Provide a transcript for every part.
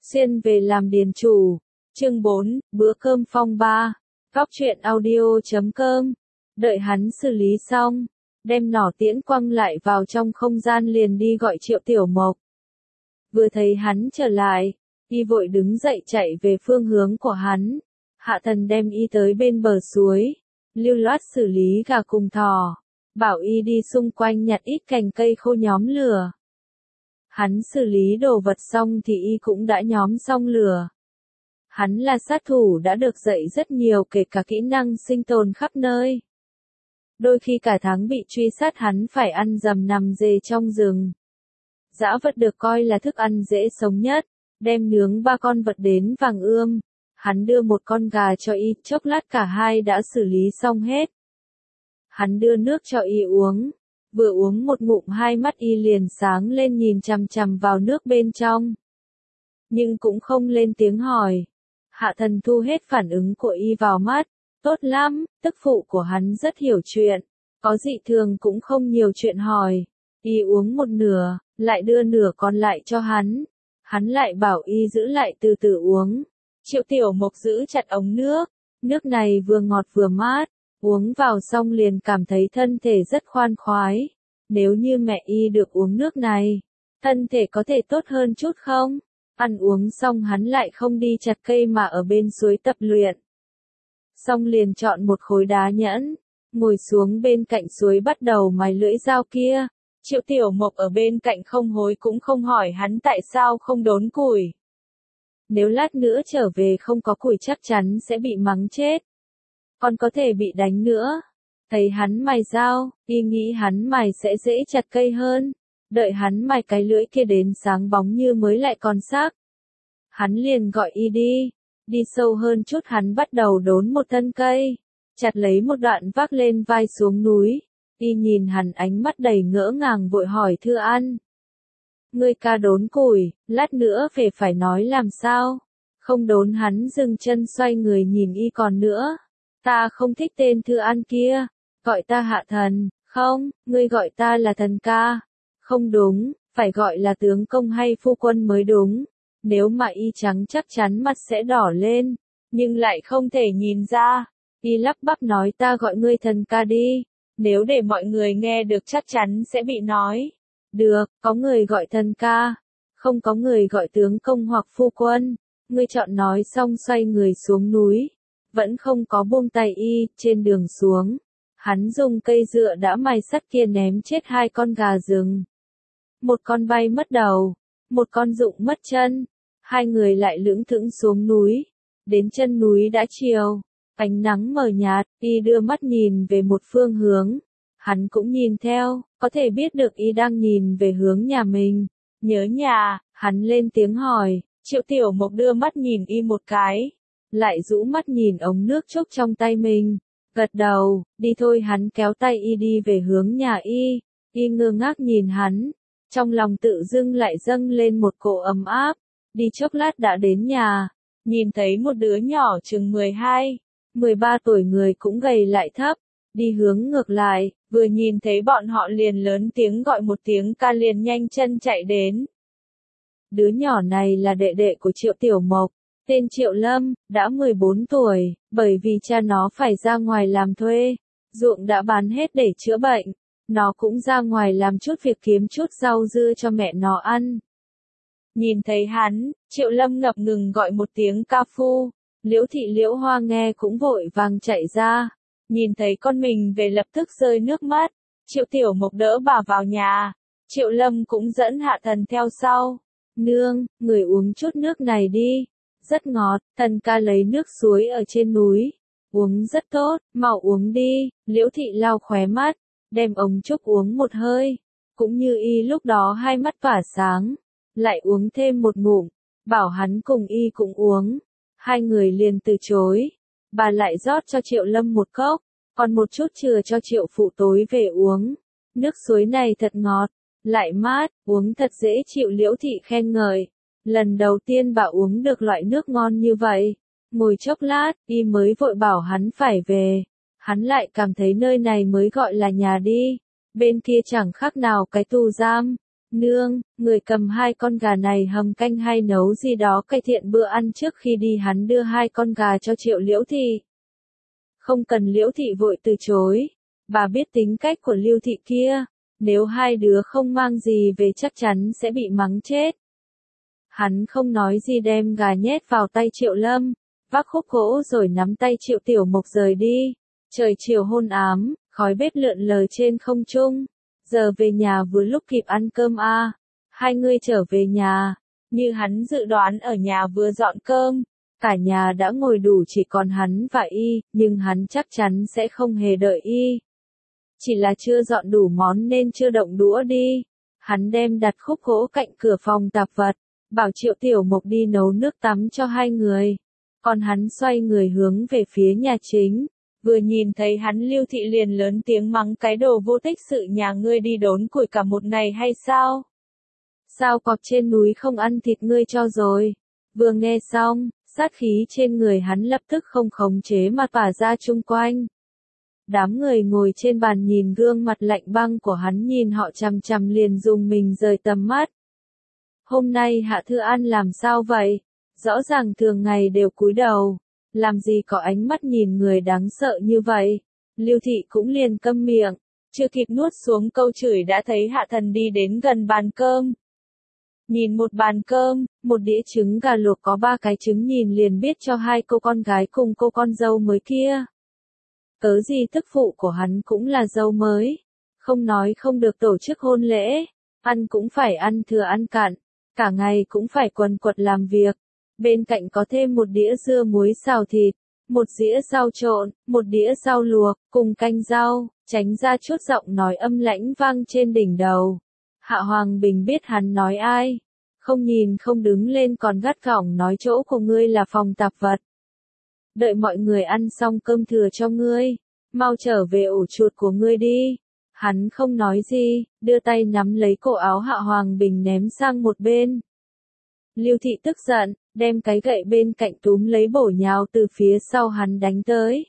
Xuyên về làm điền chủ. Chương 4, bữa cơm phong ba. Góc truyện audio.com. Đợi hắn xử lý xong, đem nỏ tiễn quăng lại vào trong không gian liền đi gọi Triệu Tiểu Mộc. Vừa thấy hắn trở lại, y vội đứng dậy chạy về phương hướng của hắn. Hạ Thần đem y tới bên bờ suối, lưu loát xử lý gà cùng thỏ, bảo y đi xung quanh nhặt ít cành cây khô nhóm lửa. Hắn xử lý đồ vật xong thì y cũng đã nhóm xong lửa. Hắn là sát thủ đã được dạy rất nhiều kể cả kỹ năng sinh tồn khắp nơi. Đôi khi cả tháng bị truy sát hắn phải ăn dầm nằm dề trong rừng. Dã vật được coi là thức ăn dễ sống nhất, đem nướng 3 con vật đến vàng ươm. Hắn đưa một con gà cho y, chốc lát cả hai đã xử lý xong hết. Hắn đưa nước cho y uống. Vừa uống một ngụm hai mắt y liền sáng lên nhìn chằm chằm vào nước bên trong. Nhưng cũng không lên tiếng hỏi. Hạ Thần thu hết phản ứng của y vào mắt. Tốt lắm, tức phụ của hắn rất hiểu chuyện. Có dị thường cũng không nhiều chuyện hỏi. Y uống một nửa, lại đưa nửa còn lại cho hắn. Hắn lại bảo y giữ lại từ từ uống. Triệu Tiểu Mộc giữ chặt ống nước. Nước này vừa ngọt vừa mát. Uống vào xong liền cảm thấy thân thể rất khoan khoái. Nếu như mẹ y được uống nước này, thân thể có thể tốt hơn chút không? Ăn uống xong hắn lại không đi chặt cây mà ở bên suối tập luyện. Xong liền chọn một khối đá nhẫn, ngồi xuống bên cạnh suối bắt đầu mài lưỡi dao kia. Triệu Tiểu Mộc ở bên cạnh không hối cũng không hỏi hắn tại sao không đốn củi. Nếu lát nữa trở về không có củi chắc chắn sẽ bị mắng chết. Còn có thể bị đánh nữa. Thấy hắn mài dao, y nghĩ hắn mài sẽ dễ chặt cây hơn. Đợi hắn mài cái lưỡi kia đến sáng bóng như mới lại còn sắc. Hắn liền gọi y đi. Đi sâu hơn chút hắn bắt đầu đốn một thân cây. Chặt lấy một đoạn vác lên vai xuống núi. Y nhìn hắn ánh mắt đầy ngỡ ngàng vội hỏi Thư An. Ngươi ca đốn củi, lát nữa về phải nói làm sao? Không đốn hắn dừng chân xoay người nhìn y còn nữa. Ta không thích tên Thư An kia. Gọi ta Hạ Thần, không, ngươi gọi ta là Thần ca. Không đúng, phải gọi là tướng công hay phu quân mới đúng. Nếu mà y trắng chắc chắn mặt sẽ đỏ lên, nhưng lại không thể nhìn ra. Y lắp bắp nói ta gọi ngươi Thần ca đi. Nếu để mọi người nghe được chắc chắn sẽ bị nói. Được, có người gọi Thần ca, không có người gọi tướng công hoặc phu quân. Ngươi chọn nói xong xoay người xuống núi. Vẫn không có buông tay y, trên đường xuống. Hắn dùng cây dựa đã mài sắt kia ném chết 2 con gà rừng. Một con bay mất đầu, một con rụng mất chân. 2 người lại lững thững xuống núi. Đến chân núi đã chiều, ánh nắng mờ nhạt, y đưa mắt nhìn về một phương hướng. Hắn cũng nhìn theo, có thể biết được y đang nhìn về hướng nhà mình. Nhớ nhà, hắn lên tiếng hỏi. Triệu Tiểu Mộc đưa mắt nhìn y một cái. Lại rũ mắt nhìn ống nước trúc trong tay mình. Gật đầu, đi thôi hắn kéo tay y đi về hướng nhà y. Y ngơ ngác nhìn hắn. Trong lòng tự dưng lại dâng lên một cỗ ấm áp. Đi chốc lát đã đến nhà. Nhìn thấy một đứa nhỏ chừng 12, 13 tuổi người cũng gầy lại thấp. Đi hướng ngược lại, vừa nhìn thấy bọn họ liền lớn tiếng gọi một tiếng ca liền nhanh chân chạy đến. Đứa nhỏ này là đệ đệ của Triệu Tiểu Mộc. Tên Triệu Lâm, đã 14 tuổi, bởi vì cha nó phải ra ngoài làm thuê. Ruộng đã bán hết để chữa bệnh. Nó cũng ra ngoài làm chút việc kiếm chút rau dưa cho mẹ nó ăn. Nhìn thấy hắn, Triệu Lâm ngập ngừng gọi một tiếng ca phu. Liễu Thị Liễu Hoa nghe cũng vội vàng chạy ra. Nhìn thấy con mình về lập tức rơi nước mắt. Triệu Tiểu Mộc đỡ bà vào nhà. Triệu Lâm cũng dẫn Hạ Thần theo sau. Nương, người uống chút nước này đi. Rất ngọt, Thần ca lấy nước suối ở trên núi. Uống rất tốt, mau uống đi. Liễu Thị lau khóe mắt, đem ống trúc uống một hơi. Cũng như y lúc đó hai mắt tỏa sáng. Lại uống thêm một ngụm, bảo hắn cùng y cũng uống. 2 người liền từ chối. Bà lại rót cho Triệu Lâm một cốc, còn một chút chừa cho Triệu phụ tối về uống. Nước suối này thật ngọt, lại mát, uống thật dễ chịu. Liễu Thị khen ngợi. Lần đầu tiên bà uống được loại nước ngon như vậy. Ngồi chốc lát, y mới vội bảo hắn phải về. Hắn lại cảm thấy nơi này mới gọi là nhà đi. Bên kia chẳng khác nào cái tù giam. Nương, người cầm 2 con gà này hầm canh hay nấu gì đó cải thiện bữa ăn trước khi đi. Hắn đưa 2 con gà cho Triệu Liễu Thị. Không cần. Liễu Thị vội từ chối. Bà biết tính cách của Lưu Thị kia. Nếu 2 đứa không mang gì về chắc chắn sẽ bị mắng chết. Hắn không nói gì đem gà nhét vào tay Triệu Lâm, vác khúc gỗ rồi nắm tay Triệu Tiểu Mộc rời đi. Trời chiều hôn ám, khói bếp lượn lờ trên không trung. Giờ về nhà vừa lúc kịp ăn cơm à. 2 người trở về nhà. Như hắn dự đoán ở nhà vừa dọn cơm. Cả nhà đã ngồi đủ chỉ còn hắn và Y, nhưng hắn chắc chắn sẽ không hề đợi Y. Chỉ là chưa dọn đủ món nên chưa động đũa đi. Hắn đem đặt khúc gỗ cạnh cửa phòng tạp vật, bảo Triệu Tiểu Mộc đi nấu nước tắm cho 2 người. Còn hắn xoay người hướng về phía nhà chính. Vừa nhìn thấy hắn Lưu Thị liền lớn tiếng mắng cái đồ vô tích sự nhà ngươi đi đốn củi cả một ngày hay sao? Sao cọp trên núi không ăn thịt ngươi cho rồi? Vừa nghe xong, sát khí trên người hắn lập tức không khống chế mà tỏa ra chung quanh. Đám người ngồi trên bàn nhìn gương mặt lạnh băng của hắn nhìn họ chằm chằm liền dùng mình rời tầm mắt. Hôm nay Hạ Thư An làm sao vậy? Rõ ràng thường ngày đều cúi đầu. Làm gì có ánh mắt nhìn người đáng sợ như vậy? Lưu Thị cũng liền câm miệng. Chưa kịp nuốt xuống câu chửi đã thấy Hạ Thần đi đến gần bàn cơm. Nhìn một bàn cơm, một đĩa trứng gà luộc có 3 cái trứng nhìn liền biết cho 2 cô con gái cùng cô con dâu mới kia. Cớ gì tức phụ của hắn cũng là dâu mới. Không nói không được tổ chức hôn lễ. Ăn cũng phải ăn thừa ăn cạn. Cả ngày cũng phải quần quật làm việc. Bên cạnh có thêm một đĩa dưa muối xào thịt, một dĩa rau trộn, một đĩa rau luộc, cùng canh rau, tránh ra chút giọng nói âm lãnh vang trên đỉnh đầu. Hạ Hoàng Bình biết hắn nói ai. Không nhìn không đứng lên còn gắt gỏng nói chỗ của ngươi là phòng tạp vật. Đợi mọi người ăn xong cơm thừa cho ngươi. Mau trở về ổ chuột của ngươi đi. Hắn không nói gì, đưa tay nắm lấy cổ áo Hạ Hoàng Bình ném sang một bên. Lưu Thị tức giận, đem cái gậy bên cạnh túm lấy bổ nhào từ phía sau hắn đánh tới.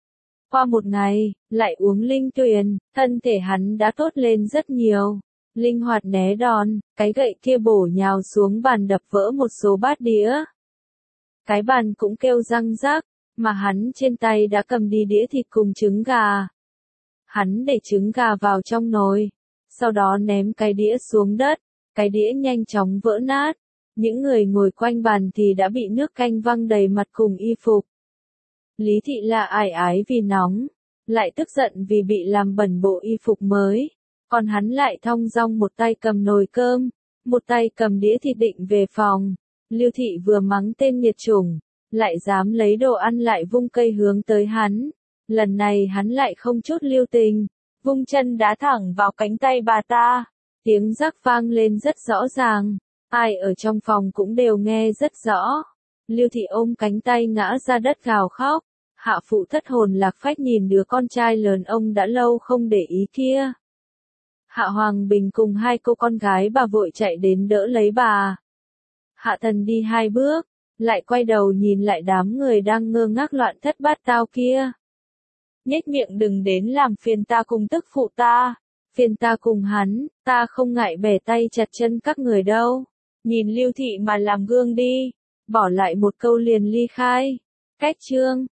Qua một ngày, lại uống linh tuyền, thân thể hắn đã tốt lên rất nhiều. Linh hoạt né đòn, cái gậy kia bổ nhào xuống bàn đập vỡ một số bát đĩa. Cái bàn cũng kêu răng rắc, mà hắn trên tay đã cầm đi đĩa thịt cùng trứng gà. Hắn để trứng gà vào trong nồi, sau đó ném cái đĩa xuống đất, cái đĩa nhanh chóng vỡ nát. Những người ngồi quanh bàn thì đã bị nước canh văng đầy mặt cùng y phục. Lý Thị là ải ái vì nóng, lại tức giận vì bị làm bẩn bộ y phục mới. Còn hắn lại thong dong một tay cầm nồi cơm, một tay cầm đĩa thịt định về phòng. Lưu Thị vừa mắng tên nghiệt chủng, lại dám lấy đồ ăn lại vung cây hướng tới hắn. Lần này hắn lại không chút lưu tình, vung chân đá thẳng vào cánh tay bà ta. Tiếng rắc vang lên rất rõ ràng. Ai ở trong phòng cũng đều nghe rất rõ. Lưu Thị ôm cánh tay ngã ra đất gào khóc. Hạ phụ thất hồn lạc phách nhìn đứa con trai lớn ông đã lâu không để ý kia. Hạ Hoàng Bình cùng 2 cô con gái bà vội chạy đến đỡ lấy bà. Hạ Thần đi 2 bước, lại quay đầu nhìn lại đám người đang ngơ ngác loạn thất bát tao kia. Nhếch miệng đừng đến làm phiền ta cùng tức phụ ta. Phiền ta cùng hắn, ta không ngại bẻ tay chặt chân các người đâu. Nhìn Lưu Thị mà làm gương đi. Bỏ lại một câu liền ly khai. Cách chương.